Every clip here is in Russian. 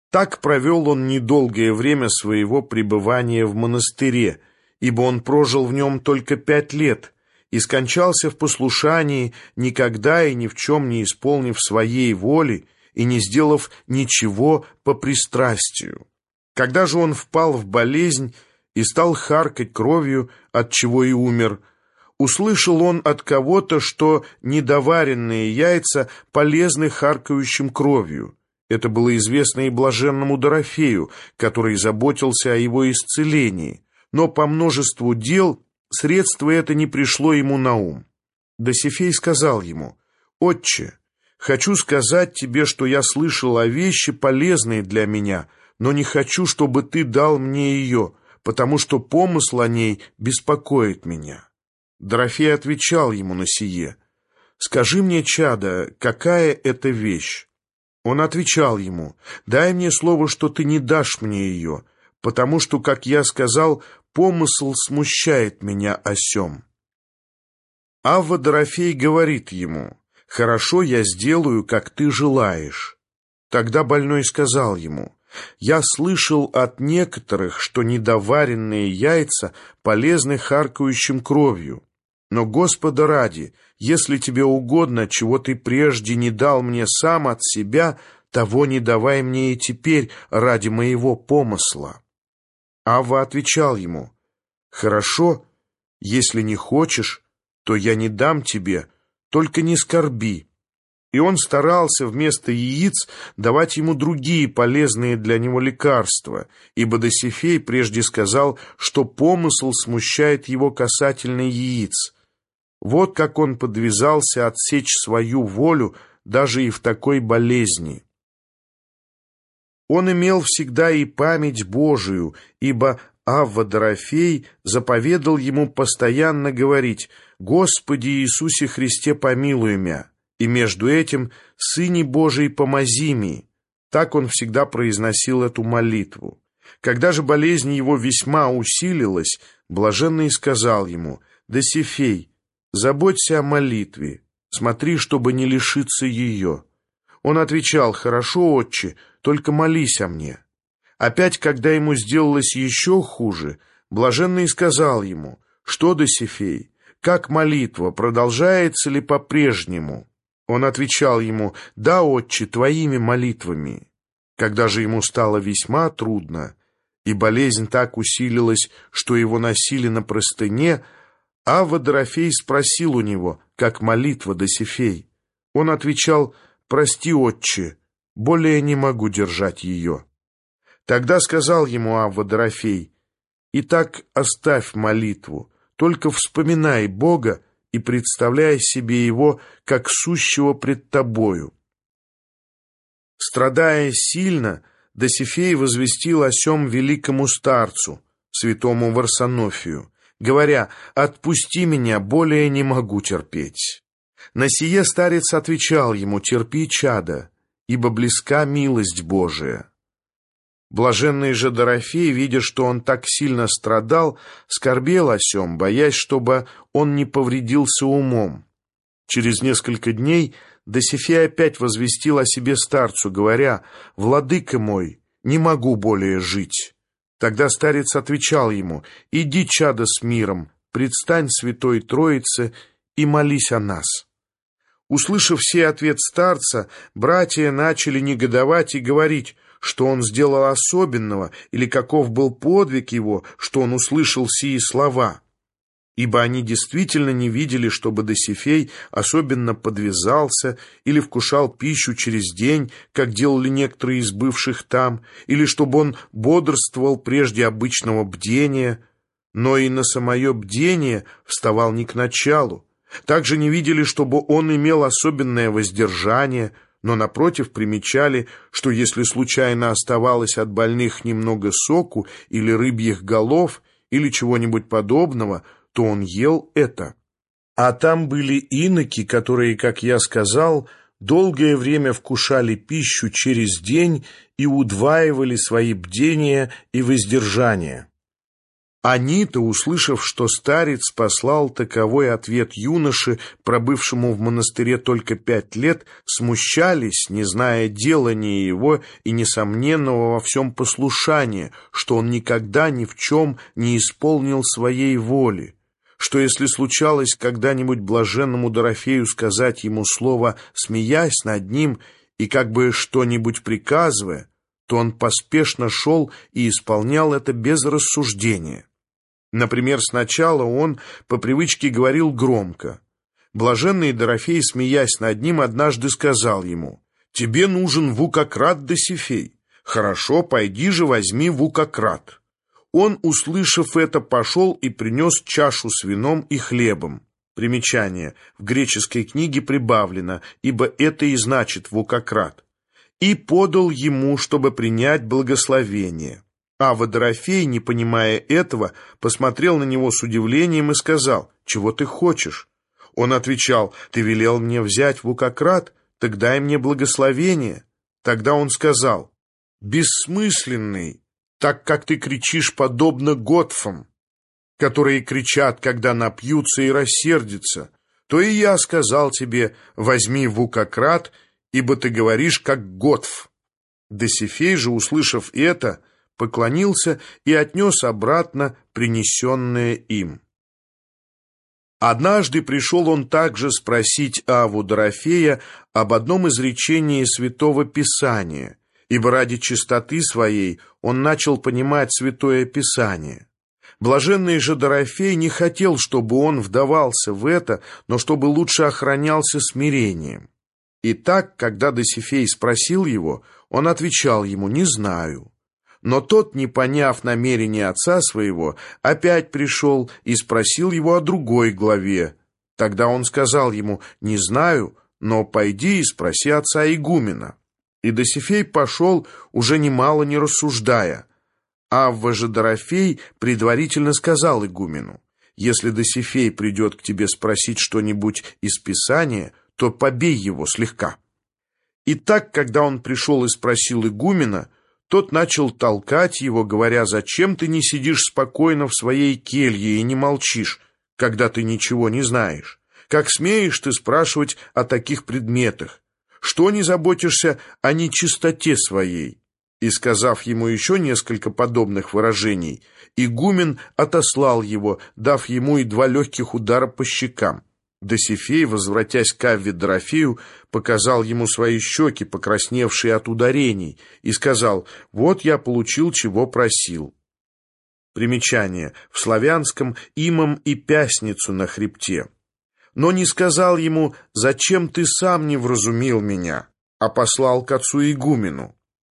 Так провел он недолгое время своего пребывания в монастыре, ибо он прожил в нем только 5 лет и скончался в послушании, никогда и ни в чем не исполнив своей воли и не сделав ничего по пристрастию. Когда же он впал в болезнь и стал харкать кровью, от чего и умер, услышал он от кого-то, что недоваренные яйца полезны харкающим кровью. Это было известно и блаженному Дорофею, который заботился о его исцелении, но по множеству дел средство это не пришло ему на ум. Досифей сказал ему: «Отче, хочу сказать тебе, что я слышал о вещи, полезной для меня, но не хочу, чтобы ты дал мне ее, потому что помысл о ней беспокоит меня». Дорофей отвечал ему на сие: «Скажи мне, чадо, какая это вещь?» Он отвечал ему: «Дай мне слово, что ты не дашь мне ее, потому что, как я сказал, помысл смущает меня о сем». Авва Дорофей говорит ему: «Хорошо, я сделаю, как ты желаешь». Тогда больной сказал ему: «Я слышал от некоторых, что недоваренные яйца полезны харкающим кровью. Но, Господа ради, если тебе угодно, чего ты прежде не дал мне сам от себя, того не давай мне и теперь ради моего помысла». Авва отвечал ему: «Хорошо, если не хочешь, то я не дам тебе, только не скорби». И он старался вместо яиц давать ему другие полезные для него лекарства, ибо Досифей прежде сказал, что помысл смущает его касательно яиц. Вот как он подвязался отсечь свою волю даже и в такой болезни. Он имел всегда и память Божию, ибо Авва Дорофей заповедал ему постоянно говорить: «Господи Иисусе Христе, помилуй мя», и между этим «Сыне Божий, помози ми». Так он всегда произносил эту молитву. Когда же болезнь его весьма усилилась, блаженный сказал ему: «Досифей, заботься о молитве, смотри, чтобы не лишиться ее». Он отвечал: «Хорошо, отче, только молись о мне». Опять, когда ему сделалось еще хуже, блаженный сказал ему: «Что, Досифей, как молитва, продолжается ли по-прежнему?» Он отвечал ему: «Да, отче, твоими молитвами». Когда же ему стало весьма трудно, и болезнь так усилилась, что его носили на простыне, Авва Дорофей спросил у него: «Как молитва, Досифей?» Он отвечал: «Прости, отче, более не могу держать ее». Тогда сказал ему Авва Дорофей: «Итак, оставь молитву, только вспоминай Бога и представляй себе Его как сущего пред тобою». Страдая сильно, Досифей возвестил о сем великому старцу, святому Варсонофию, говоря: «Отпусти меня, более не могу терпеть». На сие старец отвечал ему: «Терпи, чадо, ибо близка милость Божия». Блаженный же Дорофей, видя, что он так сильно страдал, скорбел о сем, боясь, чтобы он не повредился умом. Через несколько дней Досифей опять возвестил о себе старцу, говоря: «Владыка мой, не могу более жить». Тогда старец отвечал ему: «Иди, чадо, с миром, предстань Святой Троице и молись о нас». Услышав сей ответ старца, братья начали негодовать и говорить, что он сделал особенного, или каков был подвиг его, что он услышал сии слова. Ибо они действительно не видели, чтобы Досифей особенно подвязался или вкушал пищу через день, как делали некоторые из бывших там, или чтобы он бодрствовал прежде обычного бдения, но и на самое бдение вставал не к началу. Также не видели, чтобы он имел особенное воздержание, но, напротив, примечали, что если случайно оставалось от больных немного соку или рыбьих голов, или чего-нибудь подобного, то он ел это. А там были иноки, которые, как я сказал, долгое время вкушали пищу через день и удваивали свои бдения и воздержания. Они-то, услышав, что старец послал таковой ответ юноше, пробывшему в монастыре только 5 лет, смущались, не зная делания его и несомненного во всем послушания, что он никогда ни в чем не исполнил своей воли, что если случалось когда-нибудь блаженному Дорофею сказать ему слово, смеясь над ним и как бы что-нибудь приказывая, то он поспешно шел и исполнял это без рассуждения. Например, сначала он по привычке говорил громко. Блаженный Дорофей, смеясь над ним, однажды сказал ему: «Тебе нужен вукократ Досифей. Хорошо, пойди же возьми вукократ». Он, услышав это, пошел и принес чашу с вином и хлебом. Примечание. В греческой книге прибавлено, ибо это и значит вукократ. И подал ему, чтобы принять благословение. Ава Дорофей, не понимая этого, посмотрел на него с удивлением и сказал: «Чего ты хочешь?» Он отвечал: «Ты велел мне взять вукократ, так дай мне благословение». Тогда он сказал: «Бессмысленный, так как ты кричишь подобно готфам, которые кричат, когда напьются и рассердятся, то и я сказал тебе: возьми вукократ, ибо ты говоришь, как готф». Досифей же, услышав это, поклонился и отнес обратно принесенное им. Однажды пришел он также спросить Аву Дорофея об одном изречении Святого Писания, ибо ради чистоты своей он начал понимать Святое Писание. Блаженный же Дорофей не хотел, чтобы он вдавался в это, но чтобы лучше охранялся смирением. Итак, когда Досифей спросил его, он отвечал ему: «Не знаю». Но тот, не поняв намерения отца своего, опять пришел и спросил его о другой главе. Тогда он сказал ему: «Не знаю, но пойди и спроси отца игумена». И Досифей пошел, уже немало не рассуждая. Авва же Дорофей предварительно сказал игумену: «Если Досифей придет к тебе спросить что-нибудь из Писания, то побей его слегка». И так, когда он пришел и спросил игумена, тот начал толкать его, говоря: «Зачем ты не сидишь спокойно в своей келье и не молчишь, когда ты ничего не знаешь? Как смеешь ты спрашивать о таких предметах? Что не заботишься о нечистоте своей?» И, сказав ему еще несколько подобных выражений, игумен отослал его, дав ему и 2 легких удара по щекам. Досифей, возвратясь к Авве Дорофею, показал ему свои щеки, покрасневшие от ударений, и сказал: «Вот я получил, чего просил». Примечание. В славянском имам и пясницу на хребте. Но не сказал ему: «Зачем ты сам не вразумил меня?», а послал к отцу игумену.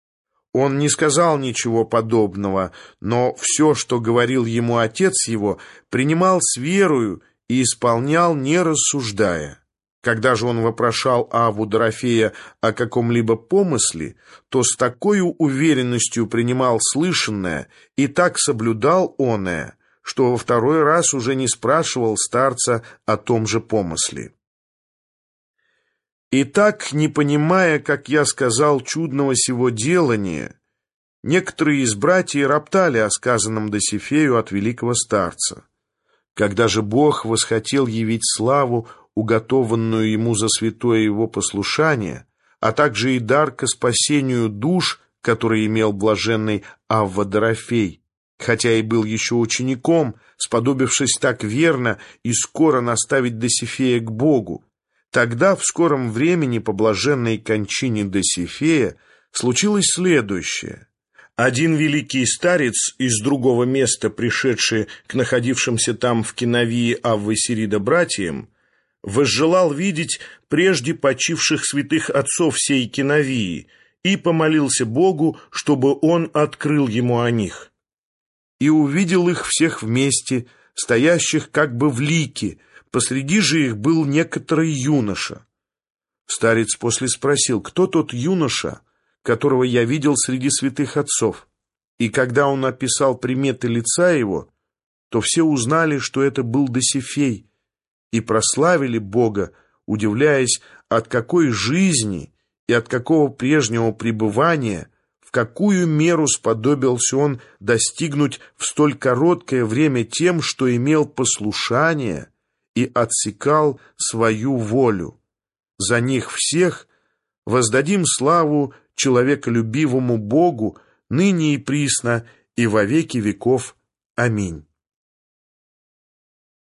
Он не сказал ничего подобного, но все, что говорил ему отец его, принимал с верою и исполнял, не рассуждая. Когда же он вопрошал Авву Дорофея о каком-либо помысле, то с такой уверенностью принимал слышанное и так соблюдал оное, что во 2-й раз уже не спрашивал старца о том же помысле. Итак, не понимая, как я сказал, чудного сего делания, некоторые из братьев роптали о сказанном Досифею от великого старца. Когда же Бог восхотел явить славу, уготованную ему за святое его послушание, а также и дар ко спасению душ, который имел блаженный Авва Дорофей, хотя и был еще учеником, сподобившись так верно и скоро наставить Досифея к Богу, тогда в скором времени по блаженной кончине Досифея случилось следующее. Один великий старец из другого места, пришедший к находившимся там в Киновии Аввы Сирида братьям, возжелал видеть прежде почивших святых отцов сей Киновии и помолился Богу, чтобы он открыл ему о них. И увидел их всех вместе, стоящих как бы в лике, посреди же их был некоторый юноша. Старец после спросил: «Кто тот юноша, которого я видел среди святых отцов?» И когда он описал приметы лица его, то все узнали, что это был Досифей, и прославили Бога, удивляясь, от какой жизни и от какого прежнего пребывания, в какую меру сподобился он достигнуть в столь короткое время тем, что имел послушание и отсекал свою волю. За них всех воздадим славу человеколюбивому Богу, ныне и присно, и во веки веков. Аминь.